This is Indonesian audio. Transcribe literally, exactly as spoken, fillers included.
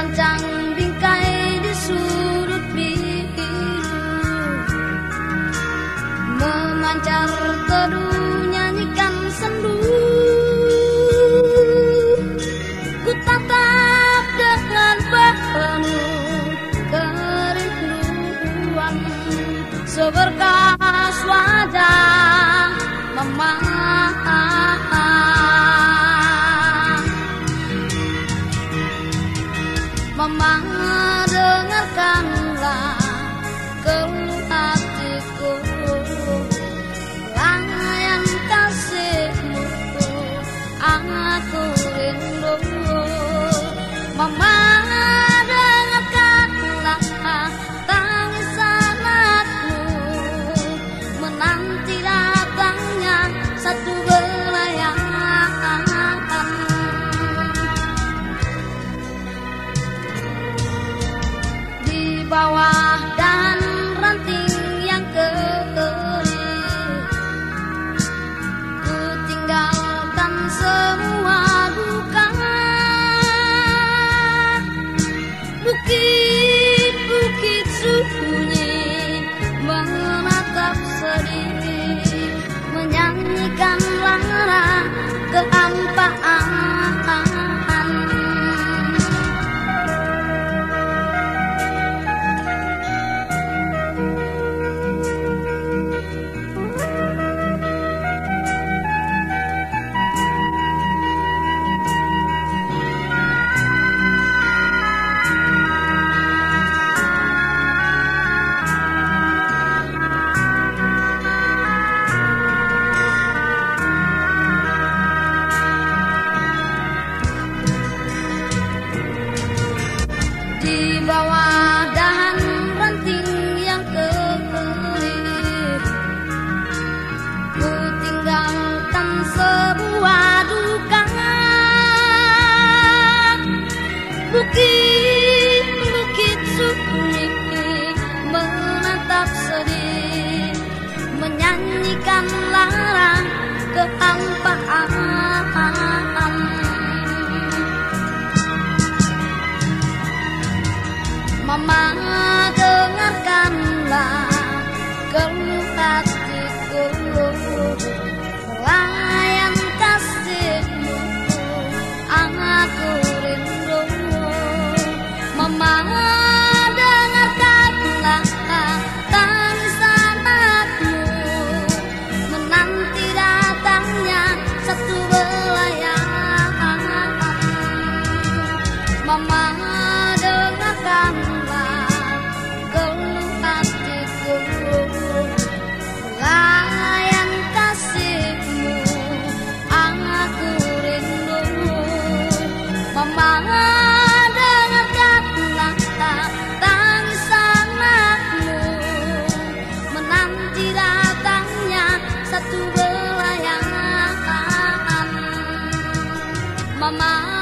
Merancang bingkai di sudut biru, memancar teduh nyanyikan sendu. Ku tatap dengan penuh kerinduan seberkas wajah mama. Mama, dengarkanlah keluh hatiku, layan kasihmu, aku rindu. Mama, dengarkanlah tangisan anakmu, menanti datangnya satu belayan. Di bawah dan ranting yang kering, ku tinggalkan semua duka. Bukit-bukit sunyi menatap sedih, menyanyikan lara kehampaan. Di bawah dahan ranting yang kering, ku tinggalkan sebuah duka. Bukit-bukit sunyi menatap sedih, menyanyikan lara kehampaan. Mama, dengarkanlah keluh hatiku, layan kasihmu, aku rindu. Mama, dengarkanlah tangisan anakmu, menanti datangnya satu belayan. Mama, dengarkanlah keluh hatiku, layan kasihmu, aku rindu. Mama, dengarkanlah tangisan anakmu, menanti datangnya satu belayan. Mama,